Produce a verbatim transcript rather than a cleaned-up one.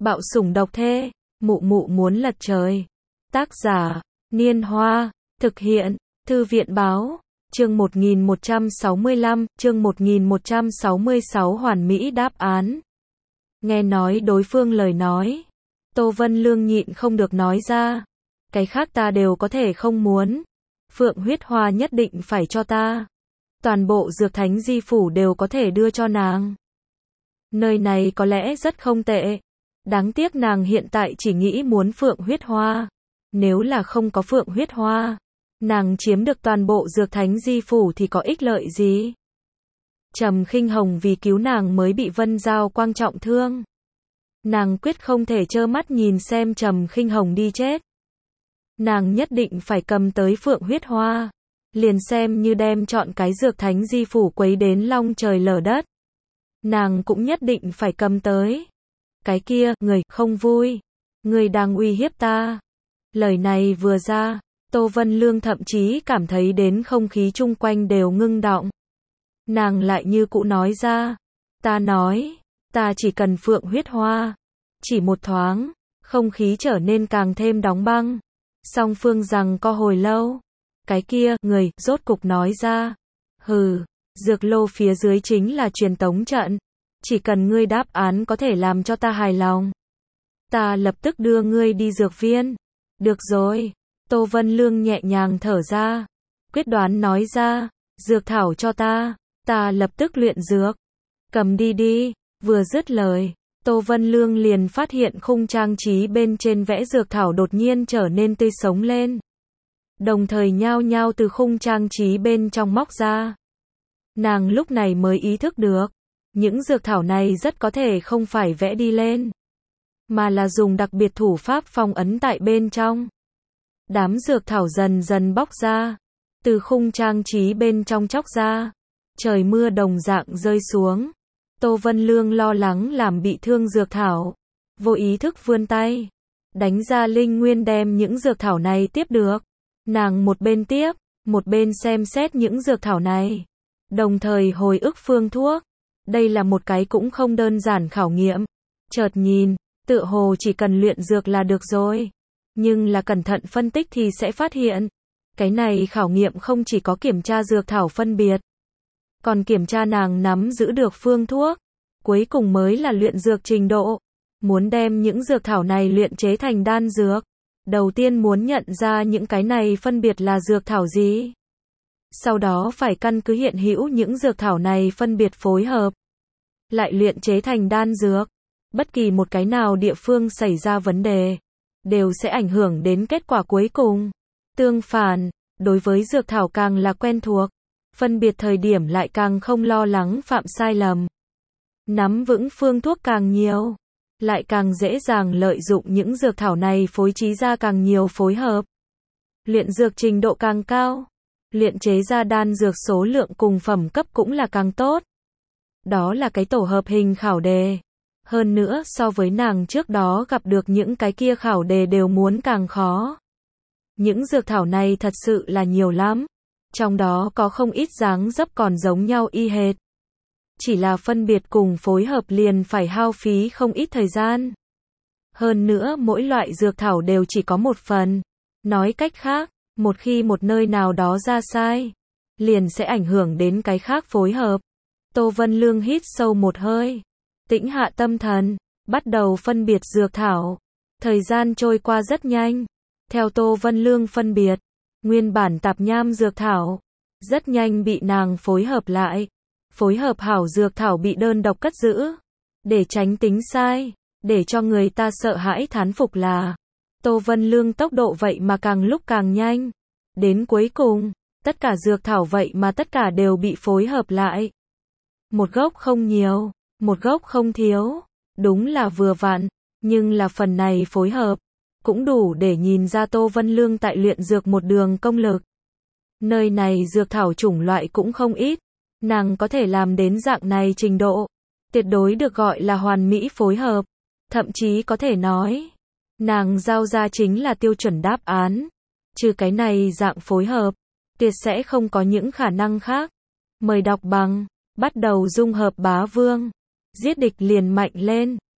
Bạo sủng độc thê, mụ mụ muốn lật trời. Tác giả, Niên Hoa, thực hiện, Thư viện Báo, chương một nghìn một trăm sáu mươi lăm, chương một nghìn một trăm sáu mươi sáu hoàn mỹ đáp án. Nghe nói đối phương lời nói, Tô Vân Lương nhịn không được nói ra, cái khác ta đều có thể không muốn, Phượng huyết hoa nhất định phải cho ta. Toàn bộ dược thánh di phủ đều có thể đưa cho nàng. Nơi này có lẽ rất không tệ. Đáng tiếc nàng hiện tại chỉ nghĩ muốn phượng huyết hoa. Nếu là không có phượng huyết hoa, nàng chiếm được toàn bộ dược thánh di phủ thì có ích lợi gì? Trầm Khinh Hồng vì cứu nàng mới bị Vân Giao Quang trọng thương. Nàng quyết không thể trơ mắt nhìn xem Trầm Khinh Hồng đi chết. Nàng nhất định phải cầm tới phượng huyết hoa. Liền xem như đem chọn cái dược thánh di phủ quấy đến long trời lở đất. Nàng cũng nhất định phải cầm tới. Cái kia, người, không vui. Người đang uy hiếp ta. Lời này vừa ra, Tô Vân Lương thậm chí cảm thấy đến không khí chung quanh đều ngưng đọng. Nàng lại như cũ nói ra. Ta nói, ta chỉ cần phượng huyết hoa. Chỉ một thoáng, không khí trở nên càng thêm đóng băng. Song phương rằng co hồi lâu. Cái kia, người, rốt cục nói ra. Hừ, dược lô phía dưới chính là truyền tống trận. Chỉ cần ngươi đáp án có thể làm cho ta hài lòng. Ta lập tức đưa ngươi đi dược viên. Được rồi. Tô Vân Lương nhẹ nhàng thở ra. Quyết đoán nói ra. Dược thảo cho ta. Ta lập tức luyện dược. Cầm đi đi. Vừa dứt lời, Tô Vân Lương liền phát hiện khung trang trí bên trên vẽ dược thảo đột nhiên trở nên tươi sống lên. Đồng thời nhao nhao từ khung trang trí bên trong móc ra. Nàng lúc này mới ý thức được, những dược thảo này rất có thể không phải vẽ đi lên, mà là dùng đặc biệt thủ pháp phong ấn tại bên trong. Đám dược thảo dần dần bóc ra, từ khung trang trí bên trong chóc ra. Trời mưa đồng dạng rơi xuống. Tô Vân Lương lo lắng làm bị thương dược thảo, vô ý thức vươn tay, đánh ra linh nguyên đem những dược thảo này tiếp được. Nàng một bên tiếp, một bên xem xét những dược thảo này, đồng thời hồi ức phương thuốc. Đây là một cái cũng không đơn giản khảo nghiệm. Chợt nhìn, tựa hồ chỉ cần luyện dược là được rồi. Nhưng là cẩn thận phân tích thì sẽ phát hiện, cái này khảo nghiệm không chỉ có kiểm tra dược thảo phân biệt, còn kiểm tra nàng nắm giữ được phương thuốc. Cuối cùng mới là luyện dược trình độ. Muốn đem những dược thảo này luyện chế thành đan dược, đầu tiên muốn nhận ra những cái này phân biệt là dược thảo gì. Sau đó phải căn cứ hiện hữu những dược thảo này phân biệt phối hợp, lại luyện chế thành đan dược. Bất kỳ một cái nào địa phương xảy ra vấn đề, đều sẽ ảnh hưởng đến kết quả cuối cùng. Tương phản, đối với dược thảo càng là quen thuộc, phân biệt thời điểm lại càng không lo lắng phạm sai lầm. Nắm vững phương thuốc càng nhiều, lại càng dễ dàng lợi dụng những dược thảo này phối trí ra càng nhiều phối hợp. Luyện dược trình độ càng cao, luyện chế ra đan dược số lượng cùng phẩm cấp cũng là càng tốt. Đó là cái tổ hợp hình khảo đề. Hơn nữa so với nàng trước đó gặp được những cái kia khảo đề đều muốn càng khó. Những dược thảo này thật sự là nhiều lắm. Trong đó có không ít dáng dấp còn giống nhau y hệt. Chỉ là phân biệt cùng phối hợp liền phải hao phí không ít thời gian. Hơn nữa mỗi loại dược thảo đều chỉ có một phần. Nói cách khác, một khi một nơi nào đó ra sai, liền sẽ ảnh hưởng đến cái khác phối hợp. Tô Vân Lương hít sâu một hơi, tĩnh hạ tâm thần, bắt đầu phân biệt dược thảo. Thời gian trôi qua rất nhanh. Theo Tô Vân Lương phân biệt, nguyên bản tạp nham dược thảo rất nhanh bị nàng phối hợp lại. Phối hợp hảo dược thảo bị đơn độc cất giữ, để tránh tính sai. Để cho người ta sợ hãi thán phục là, Tô Vân Lương tốc độ vậy mà càng lúc càng nhanh. Đến cuối cùng, tất cả dược thảo vậy mà tất cả đều bị phối hợp lại. Một gốc không nhiều, một gốc không thiếu, đúng là vừa vặn. Nhưng là phần này phối hợp, cũng đủ để nhìn ra Tô Vân Lương tại luyện dược một đường công lực. Nơi này dược thảo chủng loại cũng không ít. Nàng có thể làm đến dạng này trình độ, tuyệt đối được gọi là hoàn mỹ phối hợp. Thậm chí có thể nói, nàng giao ra chính là tiêu chuẩn đáp án. Trừ cái này dạng phối hợp, tuyệt sẽ không có những khả năng khác. Mời đọc bằng, bắt đầu dung hợp bá vương. Giết địch liền mạnh lên.